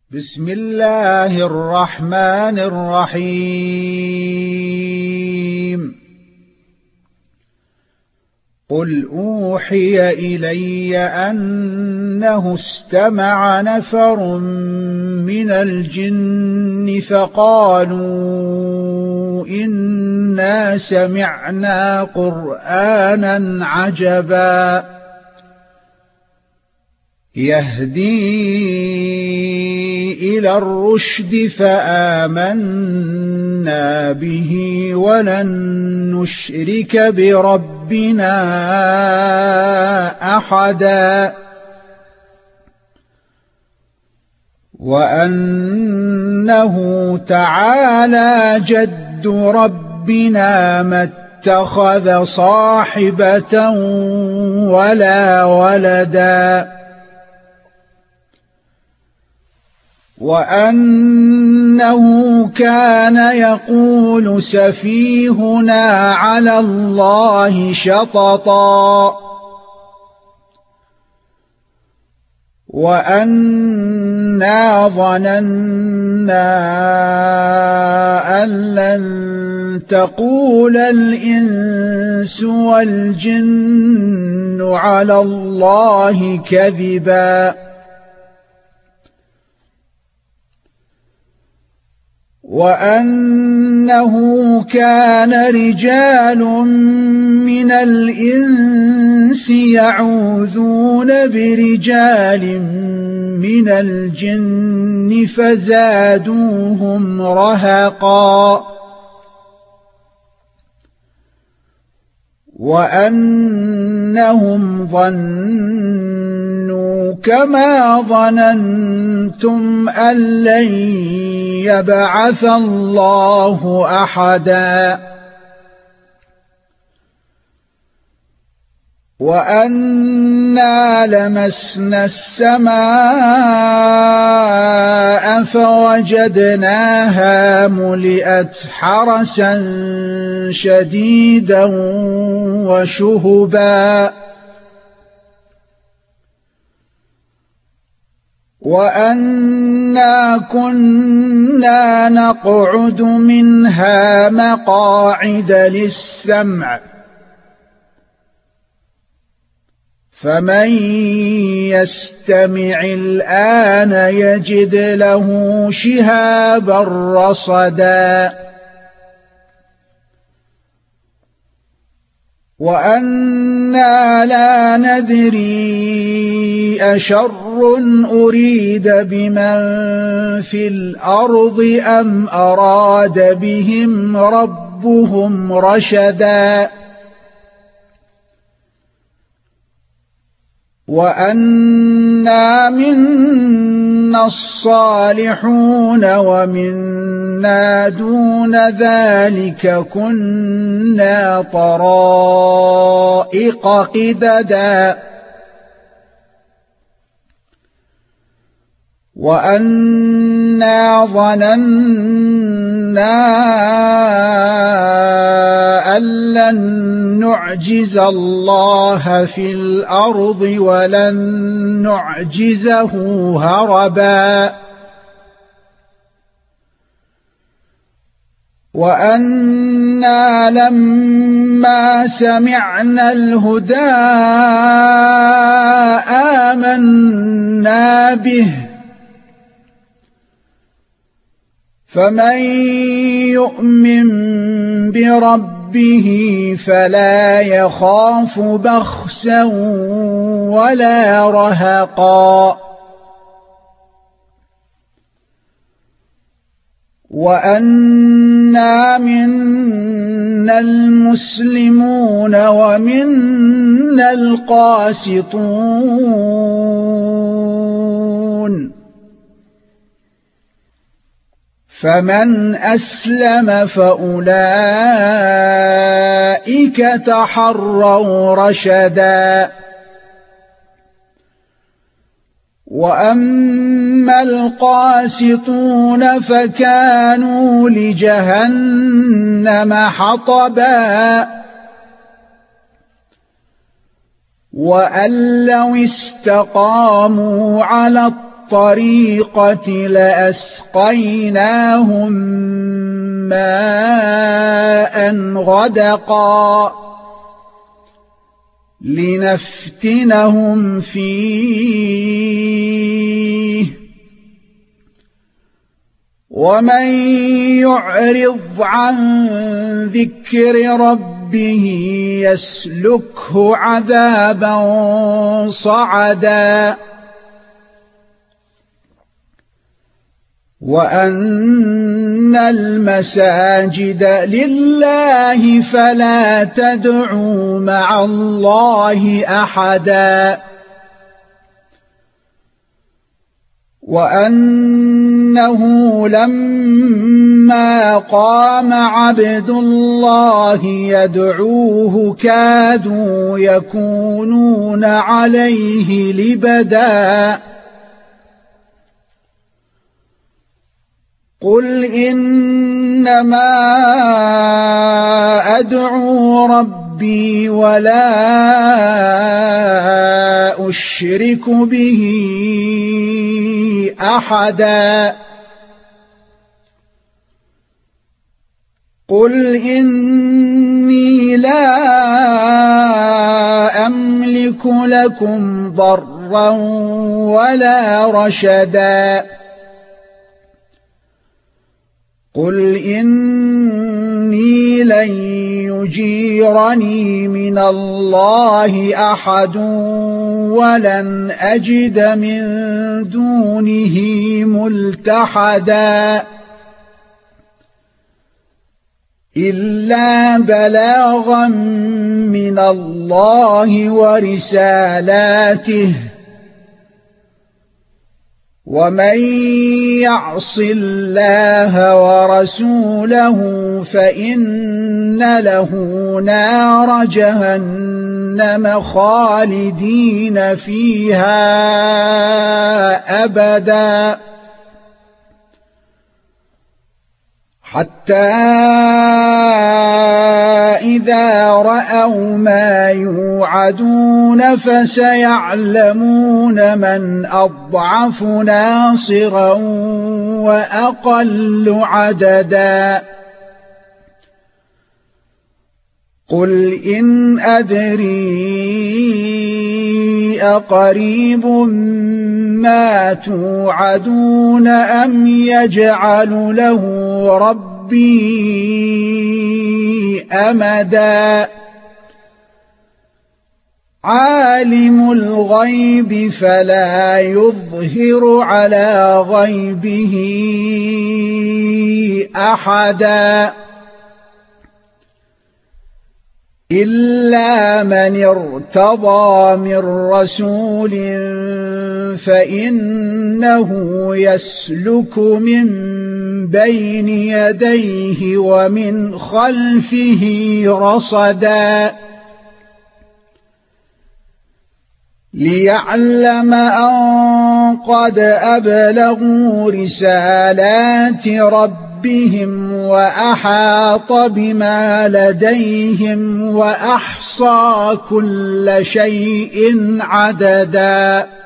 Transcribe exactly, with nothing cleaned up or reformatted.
بسم الله الرحمن الرحيم قل أوحي إلي أنه استمع نفر من الجن فقالوا إنا سمعنا قرآنا عجبا يهدي إلى الرشد فآمنا به ولن نشرك بربنا أحدا وأنه تعالى جد ربنا ما اتخذ صاحبة ولا ولدا وأنه كان يقول سفيهنا على الله شططا وأنا ظننا أن لن تقول الإنس والجن على الله كذبا وأنه كان رجال من الإنس يعوذون برجال من الجن فزادوهم رهقا وأنهم ظنوا كما ظننتم أن لن يبعث الله أحدا وأنا لمسنا السماء فوجدناها ملئت حرسا شديدا وشهبا وأنا كنا نقعد منها مقاعد للسمع فمن يستمع الآن يجد له شهابا رصدا وأنا لا ندري أشر أريد بمن في الأرض أم أراد بهم ربهم رشدا وأنا منا الصالحون ومنا دون ذلك كنا طرائق قددا وأنا ظننا أن لن نعجز الله في الأرض ولن نعجزه هربا وأنا لما سمعنا الهدى آمنا به فمن يؤمن بربه فلا يخاف بخسا ولا رهقا وأنا منا المسلمون ومنا القاسطون فمن أسلم فأولئك تحروا رشدا وأما القاسطون فكانوا لجهنم حطبا وأن لو استقاموا على الطريقة لأسقيناهم ماء غدقا لنفتنهم فيه ومن يعرض عن ذكر ربه يسلكه عذابا صعدا وأن المساجد لله فلا تدعوا مع الله أحدا وأنه لما قام عبد الله يدعوه كادوا يكونون عليه لبدا قل إنما أدعو ربي ولا أشرك به أحدا قل إني لا أملك لكم ضرا ولا رشدا قل إني لن يجيرني من الله أحد ولن أجد من دونه ملتحدا إلا بلاغا من الله ورسالاته ومن يعص الله ورسوله فإن له نار جهنم خالدين فيها أبدا حتى إذا رأوا ما يوعدون فسيعلمون من أضعف ناصرا وأقل عددا قل إن أدري أقريب ما توعدون أم يجعل له ربي أمدا عالم الغيب فلا يظهر على غيبه أحدا إلا من ارتضى من رسول فإنه يسلك من بين يديه ومن خلفه رصدا ليعلم أن قد أبلغوا رسالات ربهم وأحاط بما لديهم وأحصى كل شيء عددا